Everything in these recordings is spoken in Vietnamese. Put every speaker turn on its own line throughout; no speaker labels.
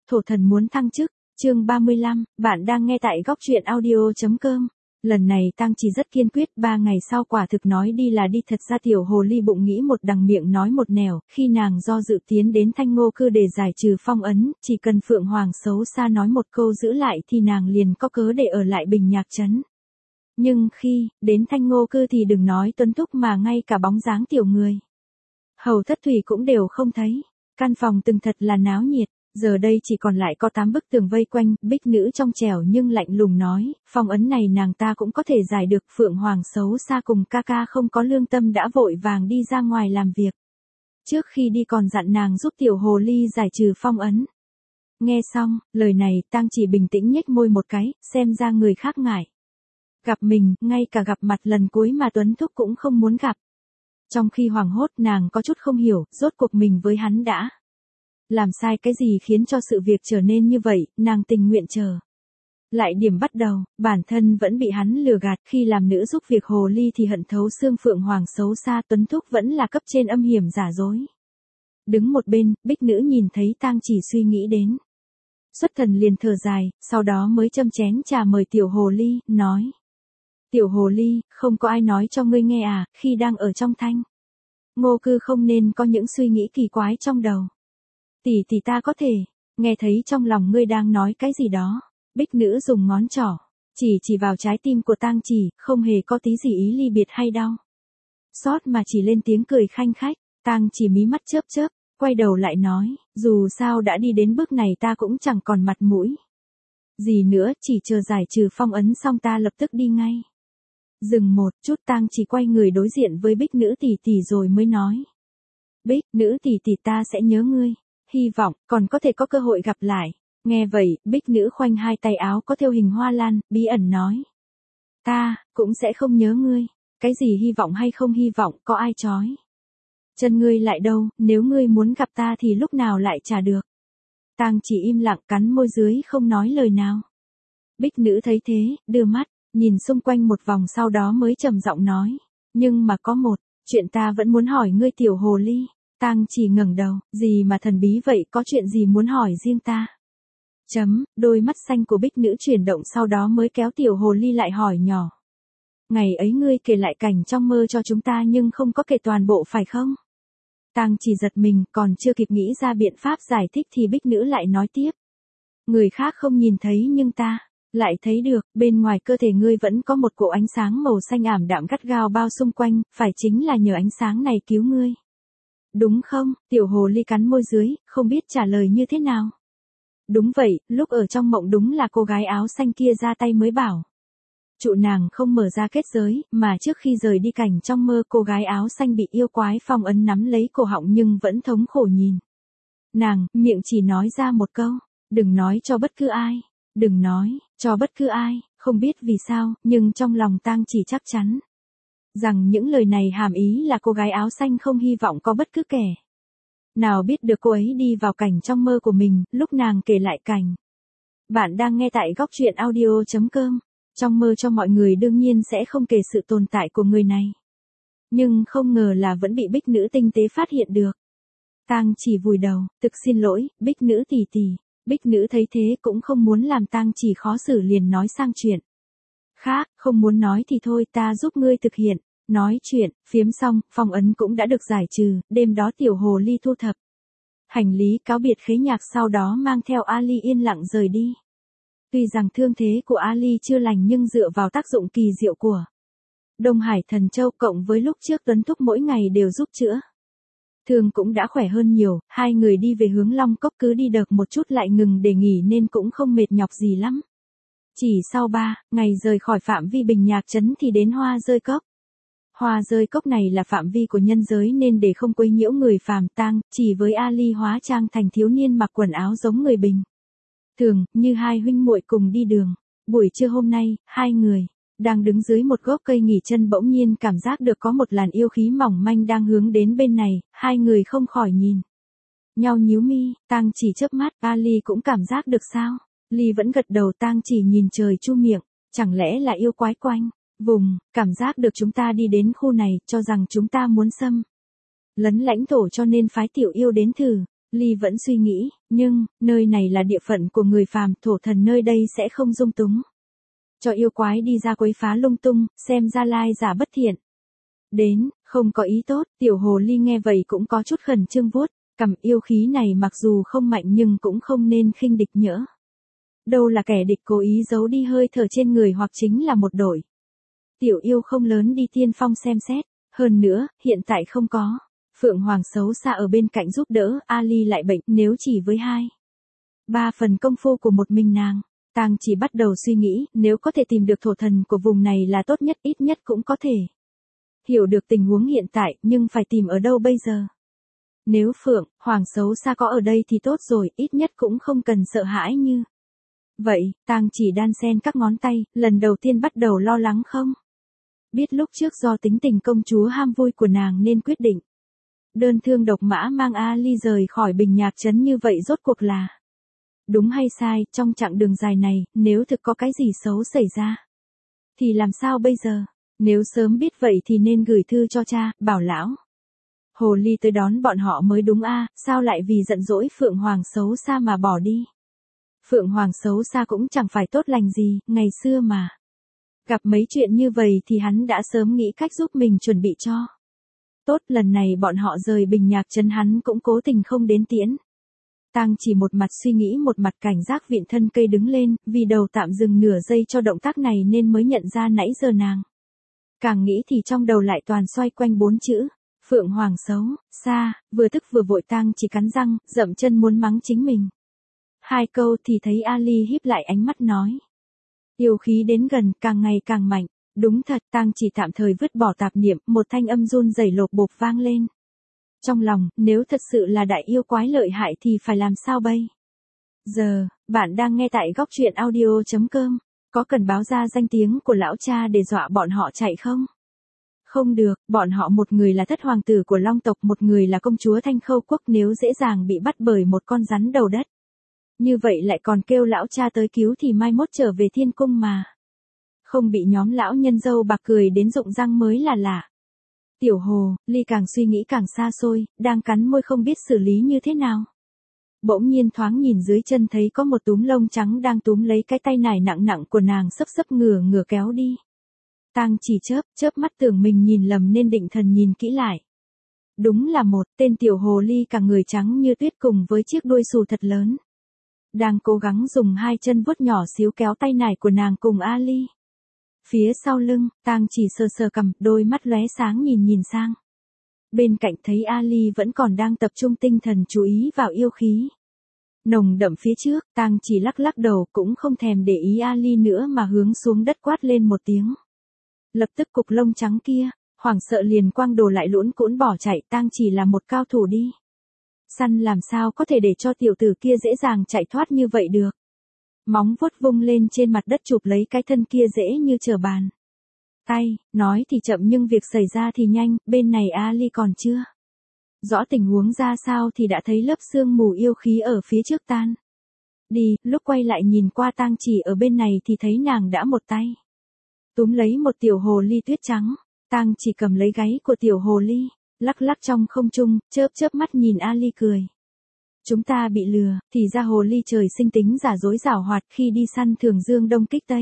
Thổ thần muốn thăng chức, chương 35, bạn đang nghe tại góc truyện audio.com. Lần này Tang Chỉ rất kiên quyết, 3 ngày sau quả thực nói đi là đi. Thật ra tiểu hồ ly bụng nghĩ một đằng miệng nói một nẻo, khi nàng do dự tiến đến Thanh Ngô Cư để giải trừ phong ấn, chỉ cần Phượng Hoàng xấu xa nói một câu giữ lại thì nàng liền có cớ để ở lại Bình Nhạc Trấn. Nhưng khi đến Thanh Ngô Cư thì đừng nói Tuấn Thúc mà ngay cả bóng dáng tiểu người Hầu Thất Thủy cũng đều không thấy. Căn phòng từng thật là náo nhiệt. Giờ đây chỉ còn lại có 8 bức tường vây quanh, Bích Nữ trong trẻo nhưng lạnh lùng nói, phong ấn này nàng ta cũng có thể giải được. Phượng Hoàng xấu xa cùng ca ca không có lương tâm đã vội vàng đi ra ngoài làm việc. Trước khi đi còn dặn nàng giúp tiểu hồ ly giải trừ phong ấn. Nghe xong, lời này Tang Chỉ bình tĩnh nhếch môi một cái, xem ra người khác ngại gặp mình, ngay cả gặp mặt lần cuối mà Tuấn Thúc cũng không muốn gặp. Trong khi hoảng hốt nàng có chút không hiểu, rốt cuộc mình với hắn đã làm sai cái gì khiến cho sự việc trở nên như vậy. Nàng tình nguyện chờ lại điểm bắt đầu, bản thân vẫn bị hắn lừa gạt. Khi làm nữ giúp việc hồ ly thì hận thấu xương. Phượng Hoàng xấu xa, Tuấn Thúc vẫn là cấp trên âm hiểm giả dối. Đứng một bên, Bích Nữ nhìn thấy Tang Chỉ suy nghĩ đến xuất thần liền thở dài, sau đó mới châm chén trà mời tiểu hồ ly, nói: Tiểu hồ ly, không có ai nói cho ngươi nghe à, khi đang ở trong Thanh Ngô Cư không nên có những suy nghĩ kỳ quái trong đầu. Tỷ ta có thể nghe thấy trong lòng ngươi đang nói cái gì đó. Bích Nữ dùng ngón trỏ chỉ vào trái tim của Tang Chỉ, không hề có tí gì ý ly biệt hay đau xót mà chỉ lên tiếng cười khanh khách. Tang Chỉ mí mắt chớp chớp, quay đầu lại nói, dù sao đã đi đến bước này ta cũng chẳng còn mặt mũi gì nữa, chỉ chờ giải trừ phong ấn xong ta lập tức đi ngay. Dừng một chút, Tang Chỉ quay người đối diện với Bích Nữ tỷ rồi mới nói, Bích Nữ tỷ ta sẽ nhớ ngươi, hy vọng còn có thể có cơ hội gặp lại. Nghe vậy, Bích Nữ khoanh hai tay áo có thêu hình hoa lan, bí ẩn nói, ta cũng sẽ không nhớ ngươi. Cái gì hy vọng hay không hy vọng, có ai trói chân ngươi lại đâu, nếu ngươi muốn gặp ta thì lúc nào lại trả được. Tang Chỉ im lặng cắn môi dưới không nói lời nào. Bích Nữ thấy thế, đưa mắt nhìn xung quanh một vòng sau đó mới trầm giọng nói, nhưng mà có một chuyện ta vẫn muốn hỏi ngươi tiểu hồ ly. Tang Chỉ ngẩng đầu, gì mà thần bí vậy, có chuyện gì muốn hỏi riêng ta? Đôi mắt xanh của Bích Nữ chuyển động sau đó mới kéo tiểu hồ ly lại hỏi nhỏ. Ngày ấy ngươi kể lại cảnh trong mơ cho chúng ta nhưng không có kể toàn bộ phải không? Tang Chỉ giật mình, còn chưa kịp nghĩ ra biện pháp giải thích thì Bích Nữ lại nói tiếp. Người khác không nhìn thấy nhưng ta lại thấy được, bên ngoài cơ thể ngươi vẫn có một cỗ ánh sáng màu xanh ảm đạm gắt gao bao xung quanh, phải chính là nhờ ánh sáng này cứu ngươi. Đúng không? Tiểu hồ ly cắn môi dưới, không biết trả lời như thế nào. Đúng vậy, lúc ở trong mộng đúng là cô gái áo xanh kia ra tay mới bảo trụ nàng không mở ra kết giới, mà trước khi rời đi cảnh trong mơ cô gái áo xanh bị yêu quái phong ấn nắm lấy cổ họng nhưng vẫn thống khổ nhìn nàng, miệng chỉ nói ra một câu, đừng nói cho bất cứ ai, đừng nói cho bất cứ ai. Không biết vì sao, nhưng trong lòng Tang Chỉ chắc chắn rằng những lời này hàm ý là cô gái áo xanh không hy vọng có bất cứ kẻ nào biết được cô ấy đi vào cảnh trong mơ của mình. Lúc nàng kể lại cảnh, bạn đang nghe tại góc truyện audio.com. Trong mơ cho mọi người đương nhiên sẽ không kể sự tồn tại của người này. Nhưng không ngờ là vẫn bị Bích Nữ tinh tế phát hiện được. Tang Chỉ vùi đầu, thực xin lỗi, Bích Nữ tỷ. Bích Nữ thấy thế cũng không muốn làm Tang Chỉ khó xử liền nói sang chuyện khác, không muốn nói thì thôi, ta giúp ngươi thực hiện. Nói chuyện, phiếm xong, phong ấn cũng đã được giải trừ. Đêm đó tiểu hồ ly thu thập hành lý cáo biệt Khế Nhạc, sau đó mang theo Ali yên lặng rời đi. Tuy rằng thương thế của Ali chưa lành nhưng dựa vào tác dụng kỳ diệu của Đông Hải Thần Châu cộng với lúc trước Tuấn Thúc mỗi ngày đều giúp chữa thương cũng đã khỏe hơn nhiều. Hai người đi về hướng Long Cốc, cứ đi đợt một chút lại ngừng để nghỉ nên cũng không mệt nhọc gì lắm. Chỉ sau 3 ngày rời khỏi phạm vi Bình Nhạc Trấn thì đến Hoa Rơi Cốc. Hoa Rơi Cốc này là phạm vi của nhân giới nên để không quấy nhiễu người phàm, Tang Chỉ với Ali hóa trang thành thiếu niên mặc quần áo giống người bình thường, như hai huynh muội cùng đi đường. Buổi trưa hôm nay, hai người đang đứng dưới một gốc cây nghỉ chân bỗng nhiên cảm giác được có một làn yêu khí mỏng manh đang hướng đến bên này. Hai người không khỏi nhìn nhau nhíu mi. Tang Chỉ chớp mắt, Ali cũng cảm giác được sao? Ly vẫn gật đầu. Tang Chỉ nhìn trời chu miệng, chẳng lẽ là yêu quái quanh vùng cảm giác được chúng ta đi đến khu này, cho rằng chúng ta muốn xâm lấn lãnh thổ cho nên phái tiểu yêu đến thử Ly vẫn suy nghĩ, nhưng, nơi này là địa phận của người phàm, thổ thần nơi đây sẽ không dung túng. Cho yêu quái đi ra quấy phá lung tung, xem ra lai giả bất thiện. Đến, không có ý tốt, tiểu hồ ly nghe vậy cũng có chút khẩn trương vuốt, cầm yêu khí này mặc dù không mạnh nhưng cũng không nên khinh địch nhỡ. Đâu là kẻ địch cố ý giấu đi hơi thở trên người hoặc chính là một đội. Tiểu yêu không lớn đi tiên phong xem xét, hơn nữa, hiện tại không có. Phượng Hoàng xấu xa ở bên cạnh giúp đỡ, Ali lại bệnh, nếu chỉ với 2-3 phần công phu của một mình nàng. Tang chỉ bắt đầu suy nghĩ, nếu có thể tìm được thổ thần của vùng này là tốt nhất, ít nhất cũng có thể hiểu được tình huống hiện tại, nhưng phải tìm ở đâu bây giờ? Nếu Phượng Hoàng xấu xa có ở đây thì tốt rồi, ít nhất cũng không cần sợ hãi như vậy. Tang chỉ đan sen các ngón tay, lần đầu tiên bắt đầu lo lắng không? Biết lúc trước do tính tình công chúa ham vui của nàng nên quyết định đơn thương độc mã mang Ali rời khỏi Bình Nhạc Trấn như vậy rốt cuộc là đúng hay sai. Trong chặng đường dài này, nếu thực có cái gì xấu xảy ra thì làm sao bây giờ? Nếu sớm biết vậy thì nên gửi thư cho cha, bảo lão hồ ly tới đón bọn họ mới đúng a, sao lại vì giận dỗi Phượng Hoàng xấu xa mà bỏ đi? Phượng Hoàng xấu xa cũng chẳng phải tốt lành gì, ngày xưa mà gặp mấy chuyện như vậy thì hắn đã sớm nghĩ cách giúp mình chuẩn bị cho tốt. Lần này bọn họ rời Bình Nhạc Trấn hắn cũng cố tình không đến tiễn. Tang chỉ một mặt suy nghĩ một mặt cảnh giác viện thân cây đứng lên, vì đầu tạm dừng nửa giây cho động tác này nên mới nhận ra nãy giờ nàng càng nghĩ thì trong đầu lại toàn xoay quanh 4 chữ Phượng Hoàng xấu xa. Vừa tức vừa vội, Tang chỉ cắn răng, dậm chân muốn mắng chính mình 2 câu thì thấy Ali híp lại ánh mắt nói. Yêu khí đến gần, càng ngày càng mạnh. Đúng thật, Tang chỉ tạm thời vứt bỏ tạp niệm, một thanh âm run rẩy lột bột vang lên. Trong lòng, nếu thật sự là đại yêu quái lợi hại thì phải làm sao bây giờ? Bạn đang nghe tại góc truyện audio.com. Có cần báo ra danh tiếng của lão cha để dọa bọn họ chạy không? Không được, bọn họ một người là thất hoàng tử của Long tộc, một người là công chúa Thanh Khâu quốc, nếu dễ dàng bị bắt bởi một con rắn đầu đất như vậy lại còn kêu lão cha tới cứu thì mai mốt trở về thiên cung mà không bị nhóm lão nhân dâu bạc cười đến rụng răng mới là lạ. Tiểu hồ ly càng suy nghĩ càng xa xôi, đang cắn môi không biết xử lý như thế nào. Bỗng nhiên thoáng nhìn dưới chân thấy có một túm lông trắng đang túm lấy cái tay nải nặng nặng của nàng, xấp xấp ngửa ngửa kéo đi. Tang chỉ chớp mắt tưởng mình nhìn lầm nên định thần nhìn kỹ lại. Đúng là một tên tiểu hồ ly cả người trắng như tuyết cùng với chiếc đuôi xù thật lớn. Đang cố gắng dùng 2 chân vuốt nhỏ xíu kéo tay nải của nàng cùng Ali. Phía sau lưng, Tang chỉ sờ sờ cằm, đôi mắt lóe sáng nhìn sang. Bên cạnh thấy Ali vẫn còn đang tập trung tinh thần chú ý vào yêu khí nồng đậm phía trước, Tang chỉ lắc lắc đầu cũng không thèm để ý Ali nữa mà hướng xuống đất quát lên một tiếng. Lập tức cục lông trắng kia, hoảng sợ liền quăng đồ lại luỗn cuỗn bỏ chạy. Tang chỉ là một cao thủ đi săn, làm sao có thể để cho tiểu tử kia dễ dàng chạy thoát như vậy được. Móng vuốt vung lên trên mặt đất chụp lấy cái thân kia dễ như trở bàn tay. Nói thì chậm nhưng việc xảy ra thì nhanh, bên này Ali còn chưa rõ tình huống ra sao thì đã thấy lớp sương mù yêu khí ở phía trước tan đi. Lúc quay lại nhìn qua Tang chỉ ở bên này thì thấy nàng đã một tay túm lấy một tiểu hồ ly tuyết trắng. Tang chỉ cầm lấy gáy của tiểu hồ ly, lắc lắc trong không trung, chớp mắt nhìn Ali cười. Chúng ta bị lừa, thì ra hồ ly trời sinh tính giả dối giảo hoạt, khi đi săn thường dương đông kích tây.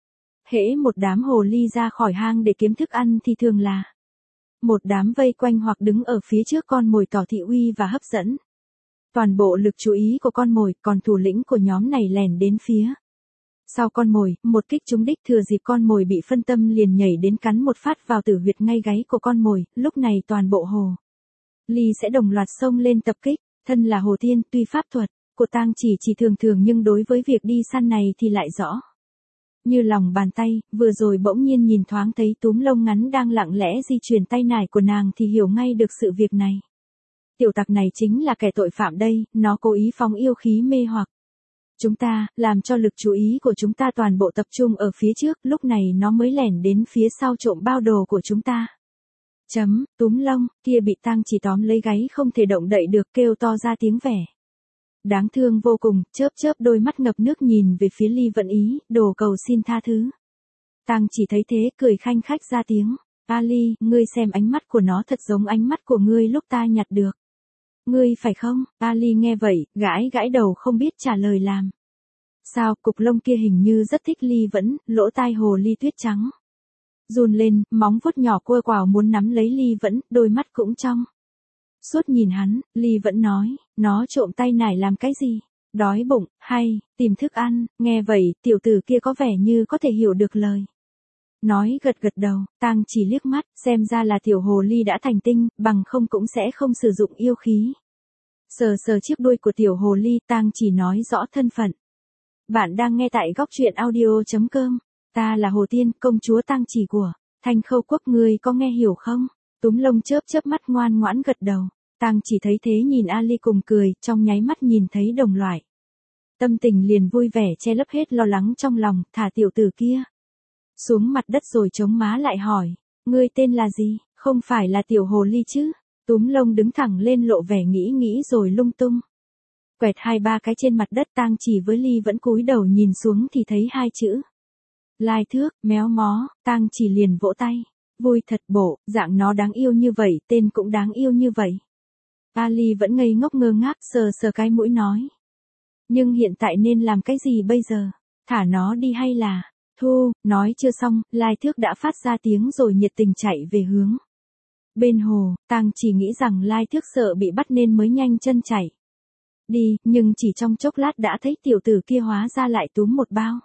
Hễ một đám hồ ly ra khỏi hang để kiếm thức ăn thì thường là một đám vây quanh hoặc đứng ở phía trước con mồi tỏ thị uy và hấp dẫn toàn bộ lực chú ý của con mồi, còn thủ lĩnh của nhóm này lèn đến phía sau con mồi, một kích trúng đích, thừa dịp con mồi bị phân tâm liền nhảy đến cắn một phát vào tử huyệt ngay gáy của con mồi. Lúc này toàn bộ hồ ly sẽ đồng loạt xông lên tập kích. Thân là hồ tiên, tuy pháp thuật của Tang chỉ thường thường nhưng đối với việc đi săn này thì lại rõ như lòng bàn tay. Vừa rồi bỗng nhiên nhìn thoáng thấy túm lông ngắn đang lặng lẽ di chuyển tay nải của nàng thì hiểu ngay được sự việc này. Tiểu tặc này chính là kẻ tội phạm đây, nó cố ý phóng yêu khí mê hoặc chúng ta, làm cho lực chú ý của chúng ta toàn bộ tập trung ở phía trước, lúc này nó mới lẻn đến phía sau trộm bao đồ của chúng ta. Túm lông, kia bị Tang chỉ tóm lấy gáy không thể động đậy được, kêu to ra tiếng vẻ đáng thương vô cùng, chớp đôi mắt ngập nước nhìn về phía Ly Vận Ý, đồ cầu xin tha thứ. Tang chỉ thấy thế, cười khanh khách ra tiếng. Ali, ngươi xem ánh mắt của nó thật giống ánh mắt của ngươi lúc ta nhặt được Ngươi phải không? Ali nghe vậy, gãi gãi đầu không biết trả lời làm. Sao, cục lông kia hình như rất thích Ly Vẫn, lỗ tai hồ ly tuyết trắng. Run lên, móng vuốt nhỏ cua quào muốn nắm lấy Ly Vẫn, đôi mắt cũng trong. Suốt nhìn hắn, Ly Vẫn nói, nó trộm tay nải làm cái gì? Đói bụng, hay, tìm thức ăn, nghe vậy, tiểu tử kia có vẻ như có thể hiểu được lời. Nói gật gật đầu, Tang chỉ liếc mắt, xem ra là tiểu hồ ly đã thành tinh, bằng không cũng sẽ không sử dụng yêu khí. Sờ sờ chiếc đuôi của tiểu hồ ly, Tang chỉ nói rõ thân phận. Bạn đang nghe tại góc truyện audio.com. Ta là Hồ Tiên, công chúa Tang chỉ của Thanh Khâu Quốc, ngươi có nghe hiểu không? Túm lông chớp chớp mắt ngoan ngoãn gật đầu. Tang chỉ thấy thế nhìn Ali cùng cười, trong nháy mắt nhìn thấy đồng loại. Tâm tình liền vui vẻ che lấp hết lo lắng trong lòng, thả tiểu tử kia xuống mặt đất rồi chống má lại hỏi, ngươi tên là gì, không phải là tiểu hồ ly chứ? Túm lông đứng thẳng lên lộ vẻ nghĩ rồi lung tung. Quẹt 2-3 cái trên mặt đất, Tang chỉ với Ly Vẫn cúi đầu nhìn xuống thì thấy 2 chữ. Lai Thước, méo mó, Tang chỉ liền vỗ tay. Vui thật bộ, dạng nó đáng yêu như vậy, tên cũng đáng yêu như vậy. Ali vẫn ngây ngốc ngơ ngác sờ sờ cái mũi nói. Nhưng hiện tại nên làm cái gì bây giờ? Thả nó đi hay là... Thu, nói chưa xong, Lai Thước đã phát ra tiếng rồi nhiệt tình chạy về hướng bên hồ. Tang chỉ nghĩ rằng Lai Thước sợ bị bắt nên mới nhanh chân chạy đi, nhưng chỉ trong chốc lát đã thấy tiểu tử kia hóa ra lại túm một bao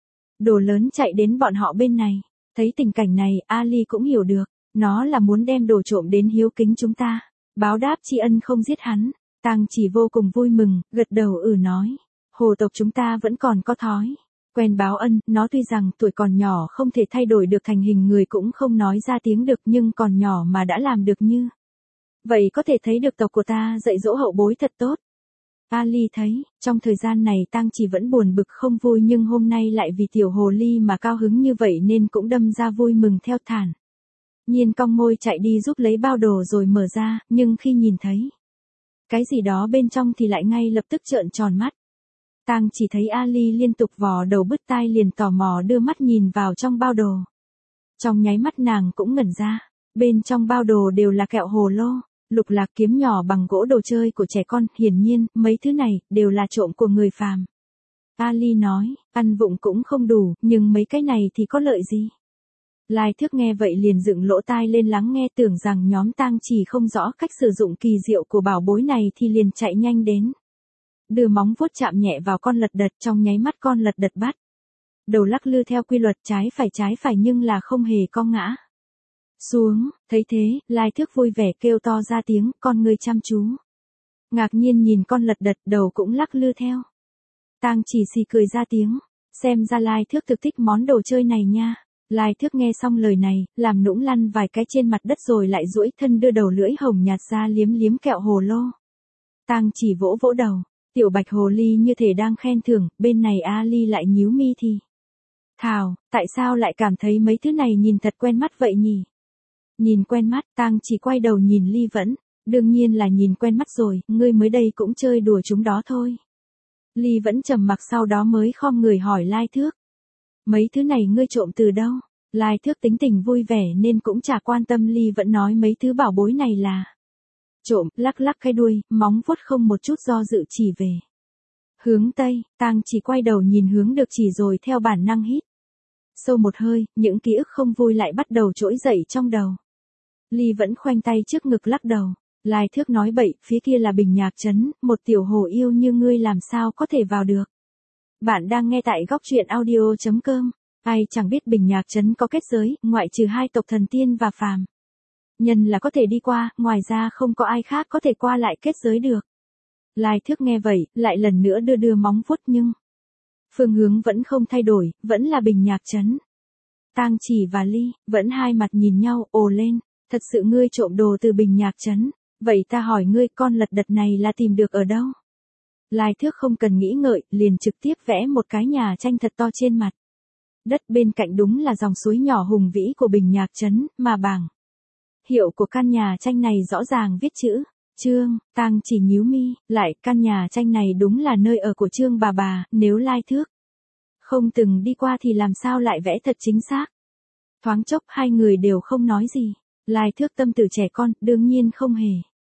đồ lớn chạy đến bọn họ bên này. Thấy tình cảnh này, Ali cũng hiểu được, nó là muốn đem đồ trộm đến hiếu kính chúng ta, báo đáp tri ân không giết hắn. Tang chỉ vô cùng vui mừng, gật đầu nói, hồ tộc chúng ta vẫn còn có thói quen báo ân, nó tuy rằng tuổi còn nhỏ không thể thay đổi được thành hình người cũng không nói ra tiếng được, nhưng còn nhỏ mà đã làm được như vậy có thể thấy được tộc của ta dạy dỗ hậu bối thật tốt. Ali thấy, trong thời gian này Tang chỉ vẫn buồn bực không vui, nhưng hôm nay lại vì tiểu hồ ly mà cao hứng như vậy nên cũng đâm ra vui mừng theo thản nhiên cong môi chạy đi giúp lấy bao đồ rồi mở ra, nhưng khi nhìn thấy cái gì đó bên trong thì lại ngay lập tức trợn tròn mắt. Tang chỉ thấy Ali liên tục vò đầu bứt tai liền tò mò đưa mắt nhìn vào trong bao đồ. Trong nháy mắt nàng cũng ngẩn ra, bên trong bao đồ đều là kẹo hồ lô, lục lạc, kiếm nhỏ bằng gỗ, đồ chơi của trẻ con, hiển nhiên, mấy thứ này đều là trộm của người phàm. Ali nói, ăn vụng cũng không đủ, nhưng mấy cái này thì có lợi gì? Lai Thước nghe vậy liền dựng lỗ tai lên lắng nghe, tưởng rằng nhóm Tang chỉ không rõ cách sử dụng kỳ diệu của bảo bối này thì liền chạy nhanh đến. Đưa móng vuốt chạm nhẹ vào con lật đật, trong nháy mắt con lật đật bắt đầu lắc lư theo quy luật trái phải nhưng là không hề cong ngã xuống. Thấy thế, Lai Thước vui vẻ kêu to ra tiếng, con ngươi chăm chú ngạc nhiên nhìn con lật đật, đầu cũng lắc lư theo. Tang chỉ xì cười ra tiếng, xem ra Lai Thước thực thích món đồ chơi này nha. Lai Thước nghe xong lời này, làm nũng lăn vài cái trên mặt đất rồi lại duỗi thân đưa đầu lưỡi hồng nhạt ra liếm liếm kẹo hồ lô. Tang chỉ vỗ vỗ đầu, tiểu bạch hồ ly như thể đang khen thưởng, bên này Ali lại nhíu mi thì thào, tại sao lại cảm thấy mấy thứ này nhìn thật quen mắt vậy nhỉ? Nhìn quen mắt, Tang chỉ quay đầu nhìn Ly Vẫn, đương nhiên là nhìn quen mắt rồi, ngươi mới đây cũng chơi đùa chúng đó thôi. Ly Vẫn trầm mặc sau đó mới khom người hỏi Lai Thước. Mấy thứ này ngươi trộm từ đâu? Lai Thước tính tình vui vẻ nên cũng chả quan tâm Ly Vẫn nói mấy thứ bảo bối này là trộm, lắc lắc cái đuôi, móng vuốt không một chút do dự chỉ về hướng Tây. Tang chỉ quay đầu nhìn hướng được chỉ rồi theo bản năng hít sâu một hơi, những ký ức không vui lại bắt đầu trỗi dậy trong đầu. Ly Vẫn khoanh tay trước ngực lắc đầu. Lai Thước nói bậy, phía kia là Bình Nhạc Trấn, một tiểu hồ yêu như ngươi làm sao có thể vào được. Bạn đang nghe tại góc truyện audio.com. Ai chẳng biết Bình Nhạc Trấn có kết giới, ngoại trừ 2 tộc thần tiên và phàm nhân là có thể đi qua, ngoài ra không có ai khác có thể qua lại kết giới được. Lai Thước nghe vậy, lại lần nữa đưa móng vuốt nhưng phương hướng vẫn không thay đổi, vẫn là Bình Nhạc Trấn. Tang chỉ và Ly Vẫn hai mặt nhìn nhau, ồ lên, thật sự ngươi trộm đồ từ Bình Nhạc Trấn, vậy ta hỏi ngươi, con lật đật này là tìm được ở đâu? Lai Thước không cần nghĩ ngợi, liền trực tiếp vẽ một cái nhà tranh thật to trên mặt đất, bên cạnh đúng là dòng suối nhỏ hùng vĩ của Bình Nhạc Trấn, mà bảng hiệu của căn nhà tranh này rõ ràng viết chữ Trương. Tang chỉ nhíu mi, lại căn nhà tranh này đúng là nơi ở của Trương bà, nếu Lai Thước không từng đi qua thì làm sao lại vẽ thật chính xác. Thoáng chốc hai người đều không nói gì. Lai Thước tâm tư trẻ con, đương nhiên không hề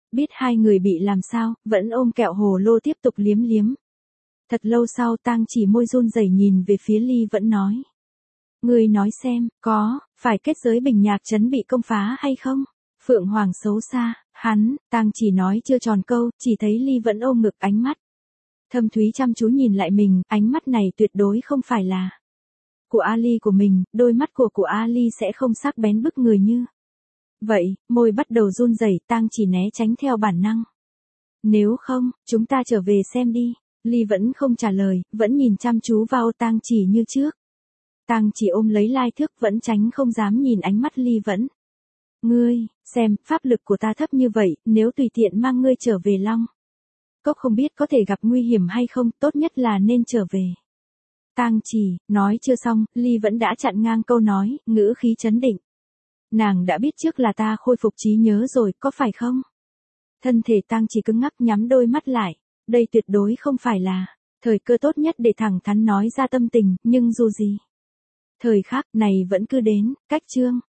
biết hai người bị làm sao, vẫn ôm kẹo hồ lô tiếp tục liếm liếm. Thật lâu sau Tang Chỉ môi run rẩy nhìn về phía Ly Vẫn nói. Ngươi nói xem, phải kết giới Bình Nhạc Trấn bị công phá hay không? Phượng Hoàng xấu xa, Tang Chỉ nói chưa tròn câu, chỉ thấy Ly Vẫn ôm ngực ánh mắt. Thâm thúy chăm chú nhìn lại mình, ánh mắt này tuyệt đối không phải là của Ali của mình, đôi mắt của Ali sẽ không sắc bén bức người như vậy, môi bắt đầu run rẩy, Tang Chỉ né tránh theo bản năng. Nếu không, chúng ta trở về xem đi. Ly Vẫn không trả lời, vẫn nhìn chăm chú vào Tang Chỉ như trước. Tang Chỉ ôm lấy lai thước vẫn tránh không dám nhìn ánh mắt Ly Vẫn. Ngươi, xem, pháp lực của ta thấp như vậy, nếu tùy tiện mang ngươi trở về Long Cốc không biết có thể gặp nguy hiểm hay không, tốt nhất là nên trở về. Tang Chỉ, nói chưa xong, Ly Vẫn đã chặn ngang câu nói, ngữ khí trấn định. Nàng đã biết trước là ta khôi phục trí nhớ rồi, có phải không? Thân thể Tang Chỉ cứng ngắc nhắm đôi mắt lại, đây tuyệt đối không phải là thời cơ tốt nhất để thẳng thắn nói ra tâm tình, nhưng dù gì. Thời khắc này vẫn cứ đến, cách chương